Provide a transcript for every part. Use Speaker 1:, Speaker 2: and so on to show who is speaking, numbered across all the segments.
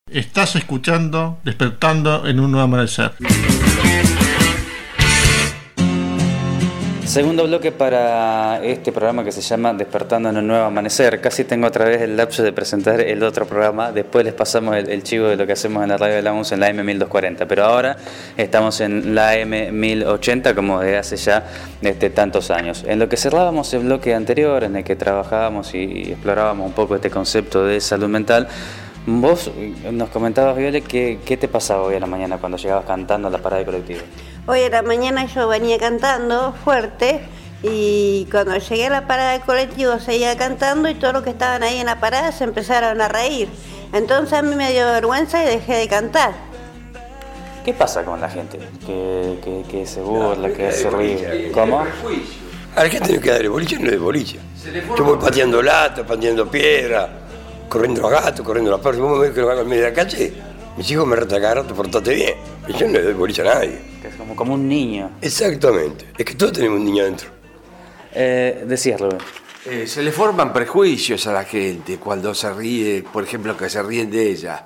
Speaker 1: Estás escuchando Despertando en un Nuevo Amanecer.
Speaker 2: Segundo bloque para este programa que se llama Despertando en un Nuevo Amanecer. Casi tengo otra vez el lapso de presentar el otro programa. Después les pasamos el chivo de lo que hacemos en la radio de la UNS en la M1240. Pero ahora estamos en la M1080 como desde hace ya tantos años. En lo que cerrábamos el bloque anterior, en el que trabajábamos y explorábamos un poco este concepto de salud mental, vos nos comentabas, Viole, ¿qué te pasaba hoy a la mañana cuando llegabas cantando a la parada de colectivo?
Speaker 3: Hoy a la mañana yo venía cantando fuerte y cuando llegué a la parada de colectivo seguía cantando y todos los que estaban ahí en la parada se empezaron a reír. Entonces a mí me dio vergüenza y dejé de cantar.
Speaker 2: ¿Qué pasa con la gente? Que se burla, que se ríe. ¿Cómo?
Speaker 4: A la gente no queda de boliche, no es de boliche. Yo voy pateando latas, pateando piedra, corriendo a gatos, corriendo a las perros. Si vos me ves que lo hago en medio de la calle, mis hijos me retan cada rato, portate bien. Y yo no le doy boliche a nadie.
Speaker 2: Que es como un niño.
Speaker 4: Exactamente. Es que todos tenemos un niño adentro.
Speaker 2: Decías, Rubén.
Speaker 5: Se le forman prejuicios a la gente cuando se ríe, por ejemplo, que se ríen de ella.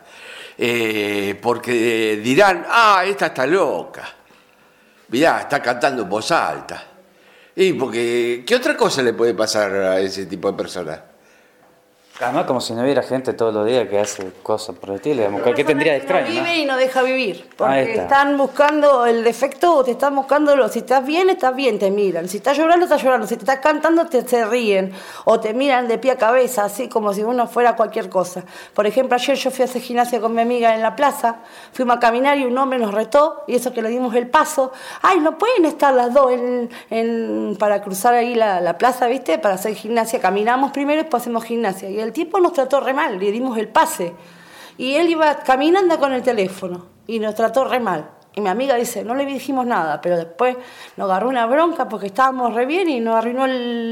Speaker 5: Porque dirán, esta está loca. Mirá, está cantando en voz alta. Y porque, ¿qué otra cosa le puede pasar a ese tipo de personas?
Speaker 2: Además, como si no hubiera gente todos los días que hace cosas por el estilo. ¿Qué tendría de extraño?
Speaker 6: No vive
Speaker 2: ¿no?
Speaker 6: y no deja vivir. Porque están buscando el defecto o te están buscando. Si estás bien, te miran. Si estás llorando, estás llorando. Si te estás cantando, se ríen. O te miran de pie a cabeza, así como si uno fuera cualquier cosa. Por ejemplo, ayer yo fui a hacer gimnasia con mi amiga en la plaza. Fuimos a caminar y un hombre nos retó. Y eso que le dimos el paso. No pueden estar las dos para cruzar ahí la plaza, ¿viste? Para hacer gimnasia. Caminamos primero y después hacemos gimnasia. Y el tipo nos trató re mal, le dimos el pase. Y él iba caminando con el teléfono y nos trató re mal. Y mi amiga dice, no le dijimos nada, pero después nos agarró una bronca porque estábamos re bien y nos arruinó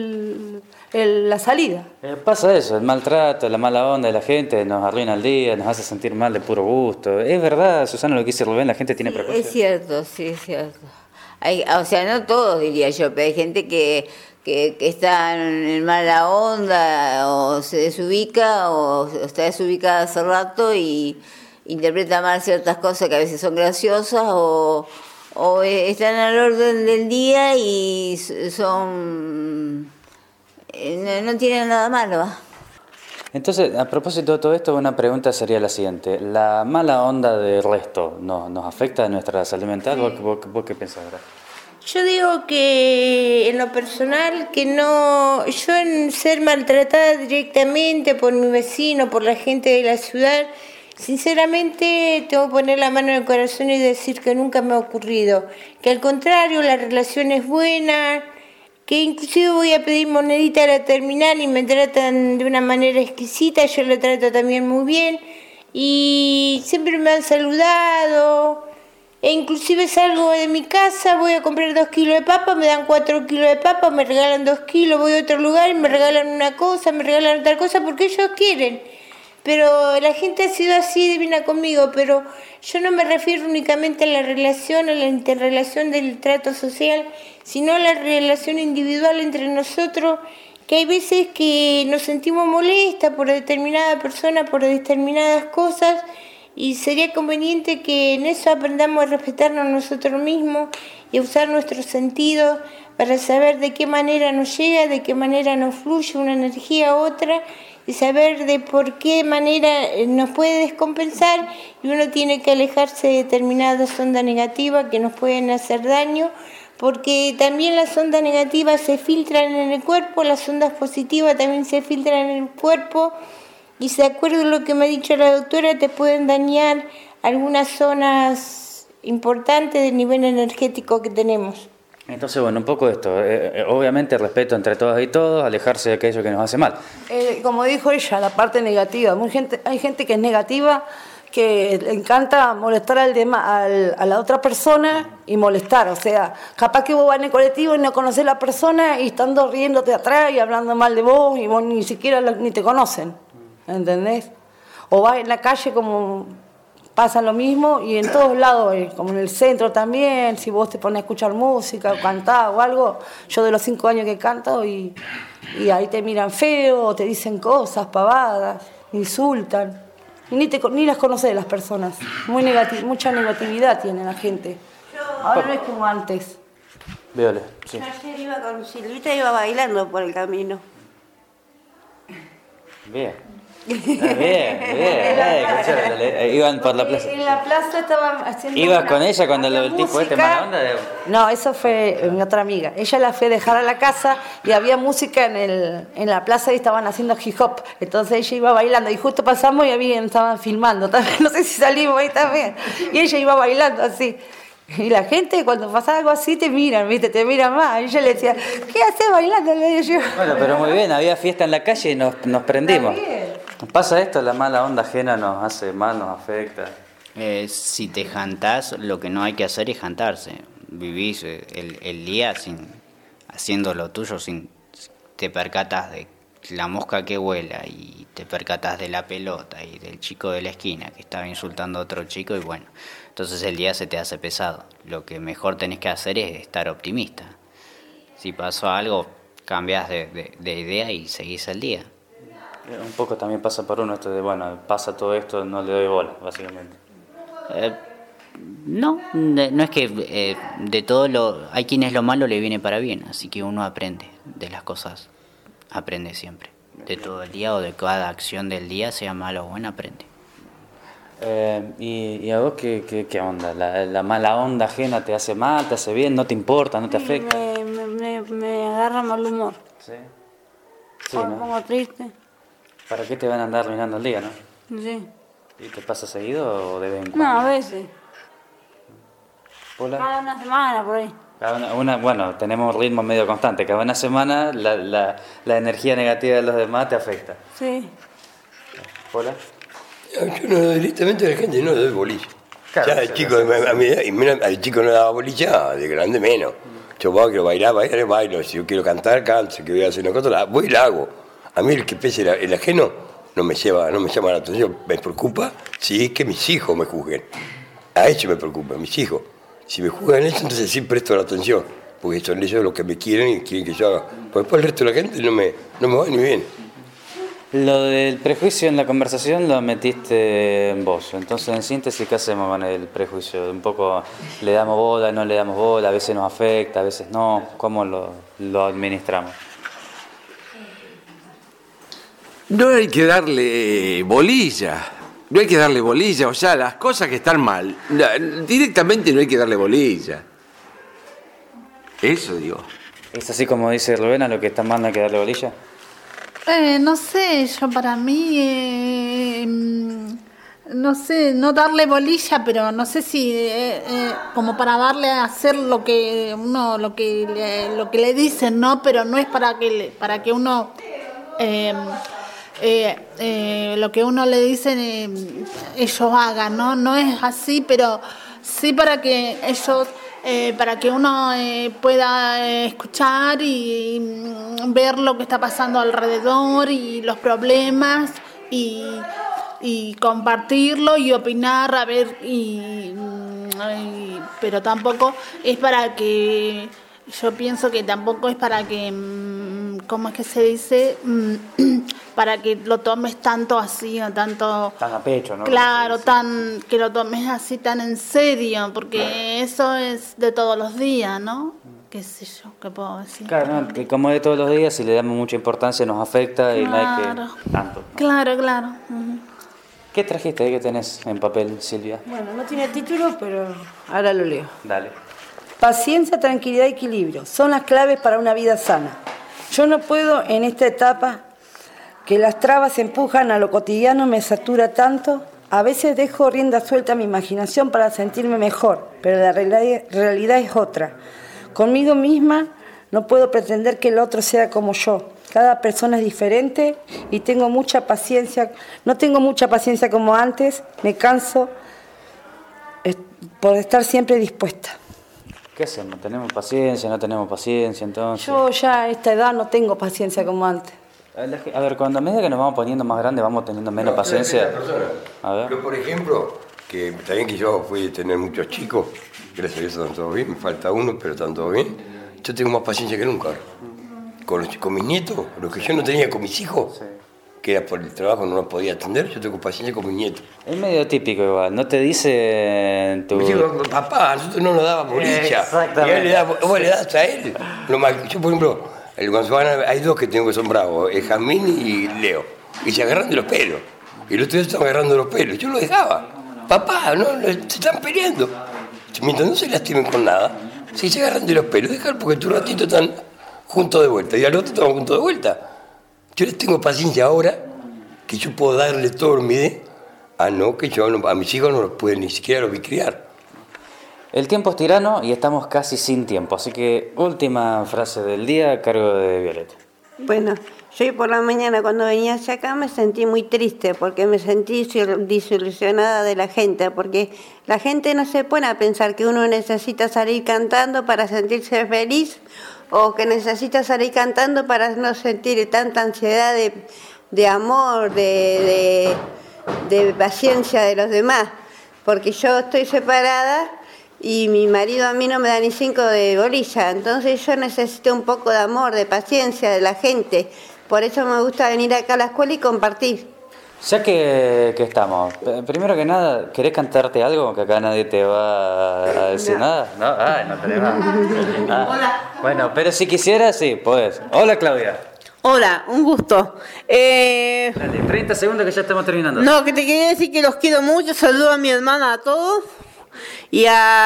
Speaker 6: la salida.
Speaker 2: Pasa eso, el maltrato, la mala onda de la gente nos arruina el día, nos hace sentir mal de puro gusto. Es verdad, Susana, lo que dice Rubén, la gente tiene prejuicios.
Speaker 7: Es cierto, sí, es cierto. No todos, diría yo, pero hay gente que está en mala onda o se desubica o está desubicada hace rato y interpreta mal ciertas cosas que a veces son graciosas o están al orden del día y son no tienen nada malo.
Speaker 2: Entonces, a propósito de todo esto, una pregunta sería la siguiente. ¿La mala onda del resto nos afecta a nuestra salud mental? Sí. ¿Vos qué pensás, verdad?
Speaker 8: Yo digo que en lo personal que no, yo en ser maltratada directamente por mi vecino, por la gente de la ciudad, sinceramente tengo que poner la mano en el corazón y decir que nunca me ha ocurrido, que al contrario la relación es buena, que inclusive voy a pedir monedita a la terminal y me tratan de una manera exquisita, yo la trato también muy bien y siempre me han saludado. E inclusive salgo de mi casa, voy a comprar 2 kilos de papa, me dan 4 kilos de papa, me regalan 2 kilos, voy a otro lugar y me regalan una cosa, me regalan otra cosa porque ellos quieren. Pero la gente ha sido así divina conmigo, pero yo no me refiero únicamente a la relación, a la interrelación del trato social, sino a la relación individual entre nosotros, que hay veces que nos sentimos molestas por determinada persona, por determinadas cosas, y sería conveniente que en eso aprendamos a respetarnos nosotros mismos y a usar nuestros sentidos para saber de qué manera nos llega, de qué manera nos fluye una energía a otra y saber de por qué manera nos puede descompensar y uno tiene que alejarse de determinadas ondas negativas que nos pueden hacer daño, porque también las ondas negativas se filtran en el cuerpo, las ondas positivas también se filtran en el cuerpo. Y si de acuerdo a lo que me ha dicho la doctora, te pueden dañar algunas zonas importantes del nivel energético que tenemos.
Speaker 2: Entonces, bueno, un poco de esto. Obviamente, respeto entre todas y todos, alejarse de aquello que nos hace mal.
Speaker 6: Como dijo ella, la parte negativa. Hay gente que es negativa, que le encanta molestar a la otra persona y molestar. O sea, capaz que vos vas en el colectivo y no conocés a la persona y estando riéndote atrás y hablando mal de vos y vos ni siquiera ni te conocen. ¿Entendés? O vas en la calle como pasa lo mismo y en todos lados, como en el centro también, si vos te pones a escuchar música o cantar o algo, yo de los 5 años que canto y ahí te miran feo, o te dicen cosas, pavadas, insultan. Y ni las conoces las personas. Mucha negatividad tiene la gente. Ahora no es como antes.
Speaker 2: Viole, sí.
Speaker 3: Yo ayer iba con Silvita, iba bailando por el camino.
Speaker 2: Bien. Bien. Iban por la plaza.
Speaker 6: En la plaza estaban haciendo.
Speaker 2: ¿Ibas con ella cuando el tipo este mala onda?
Speaker 6: No, eso fue mi otra amiga. Ella la fue a dejar a la casa y había música en la plaza y estaban haciendo hip hop. Entonces ella iba bailando y justo pasamos y estaban filmando también. No sé si salimos ahí también. Y ella iba bailando así. Y la gente cuando pasa algo así te miran, ¿viste? Te miran más. Y yo le decía, ¿qué haces bailando? Le digo yo.
Speaker 2: Bueno, pero muy bien, había fiesta en la calle y nos prendimos. ¿Pasa esto? La mala onda ajena nos hace mal, nos afecta.
Speaker 9: Si te jantás, lo que no hay que hacer es jantarse. Vivís el día haciendo lo tuyo, te percatas de la mosca que vuela y te percatas de la pelota y del chico de la esquina que estaba insultando a otro chico y bueno, entonces el día se te hace pesado. Lo que mejor tenés que hacer es estar optimista. Si pasó algo, cambiás de idea y seguís el día.
Speaker 2: Un poco también pasa por uno esto de, bueno, pasa todo esto, no le doy bola, básicamente.
Speaker 9: No es que de todo hay quienes lo malo le viene para bien, así que uno aprende de las cosas, aprende siempre. De todo el día o de cada acción del día, sea mala o buena, aprende.
Speaker 2: ¿Y a vos qué onda? ¿La mala onda ajena te hace mal, te hace bien, no te importa, no te afecta?
Speaker 6: Me agarra mal humor.
Speaker 2: Sí. Sí, ¿no?
Speaker 6: Como triste.
Speaker 2: ¿Para qué te van a andar arruinando el día, no?
Speaker 6: Sí.
Speaker 2: ¿Y te pasa seguido o de vez en cuando?
Speaker 6: No, a veces.
Speaker 2: ¿Hola?
Speaker 6: Cada una semana por ahí.
Speaker 2: Bueno, tenemos un ritmo medio constante. Cada una semana la energía negativa de los demás te afecta.
Speaker 6: Sí.
Speaker 2: ¿Hola?
Speaker 4: Yo no, directamente a la gente no le doy bolilla.
Speaker 2: Claro,
Speaker 4: ya el chico, al chico no le daba bolilla, de grande menos. Yo quiero bailar, bailo. Si yo quiero cantar, canto. Si quiero hacer una cosa, voy y la hago. A mí el que pese el ajeno no me llama la atención. Me preocupa si es que mis hijos me juzguen. A eso me preocupa, mis hijos. Si me juzgan eso, entonces sí presto la atención. Porque son ellos los que me quieren y quieren que yo haga. Porque después el resto de la gente no me va ni bien.
Speaker 2: Lo del prejuicio en la conversación lo metiste en vos. Entonces, en síntesis, ¿qué hacemos con el prejuicio? Un poco le damos bola, no le damos bola, a veces nos afecta, a veces no. ¿Cómo lo administramos?
Speaker 5: No hay que darle bolilla. No hay que darle bolilla. O sea, las cosas que están mal, directamente no hay que darle bolilla. Eso digo.
Speaker 2: ¿Es así como dice Rubén, a lo que está mal no hay que darle bolilla?
Speaker 10: No sé, yo para mí, no sé, no darle bolilla, pero no sé si como para darle a hacer lo que le dicen, ¿no? Pero no es para que uno lo que uno le dicen ellos hagan, ¿no? No es así, pero sí para que ellos para que uno pueda escuchar y ver lo que está pasando alrededor y los problemas y compartirlo y opinar, a ver, pero tampoco es para que, yo pienso que tampoco es para que, ¿cómo es que se dice? Para que lo tomes tanto así o tanto...
Speaker 2: Tan a pecho, ¿no?
Speaker 10: Claro, que lo tomes así tan en serio, porque eso es de todos los días, ¿no? Qué sé yo, ¿qué puedo decir?
Speaker 2: Claro, ¿no? Que como de todos los días, si le damos mucha importancia nos afecta y no hay que tanto, ¿no?
Speaker 10: Claro, claro. Uh-huh.
Speaker 2: ¿Qué trajiste ahí que tenés en papel, Silvia?
Speaker 6: Bueno, no tiene título, pero ahora lo leo.
Speaker 2: Dale.
Speaker 6: Paciencia, tranquilidad y equilibrio son las claves para una vida sana. Yo no puedo en esta etapa que las trabas empujan a lo cotidiano, me satura tanto. A veces dejo rienda suelta a mi imaginación para sentirme mejor, pero la realidad es otra. Conmigo misma no puedo pretender que el otro sea como yo. Cada persona es diferente y tengo mucha paciencia. No tengo mucha paciencia como antes, me canso por estar siempre dispuesta.
Speaker 2: ¿Qué hacemos? ¿Tenemos paciencia? ¿No tenemos paciencia entonces?
Speaker 6: Yo ya a esta edad no tengo paciencia como antes.
Speaker 2: A ver, cuando a medida que nos vamos poniendo más grandes vamos teniendo menos paciencia. A ver.
Speaker 4: Pero por ejemplo, que también que yo fui a tener muchos chicos, gracias a Dios están todos bien, me falta uno, pero están todos bien. Yo tengo más paciencia que nunca. Con mis nietos, lo que yo no tenía con mis hijos, que era por el trabajo, no lo podía atender, yo tengo paciencia con mi nieto.
Speaker 2: Es medio típico igual, ¿no te dice tu...?
Speaker 4: Me digo, papá, nosotros no nos daba bolicha.
Speaker 2: Exactamente.
Speaker 4: Y a él vos le das a él. Yo, por ejemplo, hay dos que tengo que son bravos, Jamín y Leo. Y se agarran de los pelos. Y el otro día estaban agarrando los pelos. Yo lo dejaba. Papá, no, se están peleando. Mientras no se lastimen con nada, si se agarran de los pelos, dejar porque tu ratito están juntos de vuelta. Y al otro estamos juntos de vuelta. Yo les tengo paciencia ahora, que yo puedo darle todo lo que no, que yo a mis hijos no los puedo ni siquiera los vi criar.
Speaker 2: El tiempo es tirano y estamos casi sin tiempo, así que última frase del día a cargo de Violeta.
Speaker 3: Bueno, yo hoy por la mañana cuando venía hacia acá me sentí muy triste porque me sentí desilusionada de la gente, porque la gente no se pone a pensar que uno necesita salir cantando para sentirse feliz o que necesita salir cantando para no sentir tanta ansiedad de amor, de paciencia de los demás, porque yo estoy separada y mi marido a mí no me da ni 5 de bolilla, entonces yo necesito un poco de amor, de paciencia de la gente, por eso me gusta venir acá a la escuela y compartir.
Speaker 2: Ya que estamos, primero que nada, ¿querés cantarte algo? Que acá nadie te va a decir nada. ¿No? Ay, no tenés nada. Hola. Bueno, pero si quisieras, sí, podés. Hola, Claudia.
Speaker 11: Hola, un gusto.
Speaker 2: Dale, 30 segundos que ya estamos terminando.
Speaker 11: No, que te quería decir que los quiero mucho, saludo a mi hermana, a todos. Y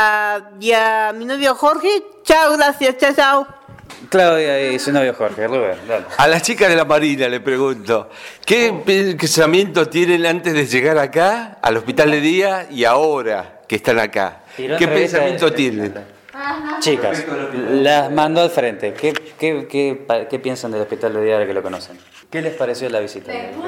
Speaker 11: a mi novio Jorge, chao, gracias, chao.
Speaker 2: Claudia y su novio Jorge, Rubén, dale.
Speaker 5: A las chicas de la Marina le pregunto, ¿qué pensamiento tienen antes de llegar acá, al hospital de día, y ahora que están acá? ¿Qué pensamiento tienen?
Speaker 2: Chicas, las mando al frente. ¿Qué piensan del hospital de día ahora que lo conocen? ¿Qué les pareció la visita?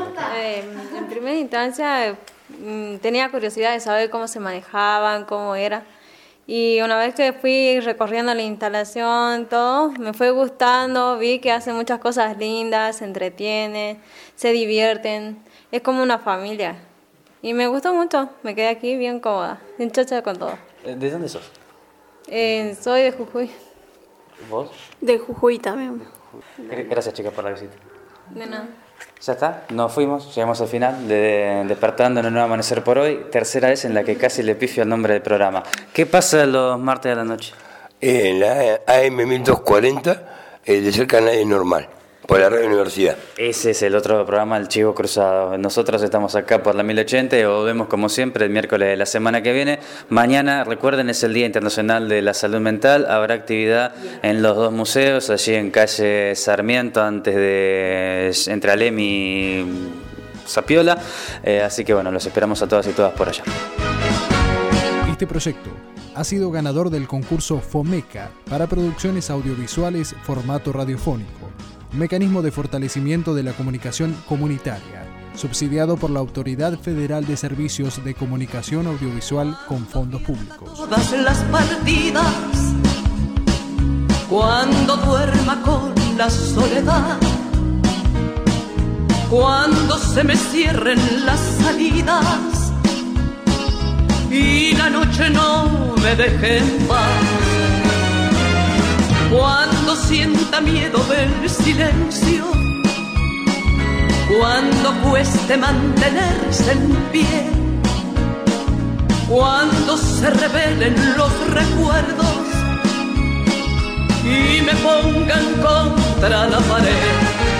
Speaker 12: En primera instancia tenía curiosidad de saber cómo se manejaban, cómo era. Y una vez que fui recorriendo la instalación, todo, me fue gustando, vi que hacen muchas cosas lindas, se entretienen, se divierten, es como una familia. Y me gustó mucho, me quedé aquí bien cómoda, bien chocha con todo.
Speaker 2: ¿De dónde sos?
Speaker 12: Soy de Jujuy.
Speaker 2: ¿Vos?
Speaker 11: De Jujuy también.
Speaker 2: Gracias, chicas, por la visita.
Speaker 12: De nada.
Speaker 2: Ya está, nos fuimos, llegamos al final de Despertando en un Nuevo Amanecer por hoy, tercera vez en la que casi le pifio el nombre del programa. ¿Qué pasa los martes de la noche?
Speaker 4: En la AM 1240, de ser canal normal, por la Radio Universidad.
Speaker 2: Ese es el otro programa, El Chivo Cruzado. Nosotros estamos acá por la 1080 y volvemos como siempre el miércoles de la semana que viene. Mañana, recuerden, es el Día Internacional de la Salud Mental. Habrá actividad en los dos museos, allí en calle Sarmiento, entre Alem y Zapiola. Así que bueno, los esperamos a todas y todas por allá.
Speaker 13: Este proyecto ha sido ganador del concurso FOMECA para producciones audiovisuales formato radiofónico. Un mecanismo de fortalecimiento de la comunicación comunitaria, subsidiado por la Autoridad Federal de Servicios de Comunicación Audiovisual con fondos públicos.
Speaker 14: Todas las partidas, cuando duerma con la soledad, cuando se me cierren las salidas y la noche no me deje en paz, cuando sienta miedo del silencio, cuando cueste mantenerse en pie, cuando se revelen los recuerdos y me pongan contra la pared.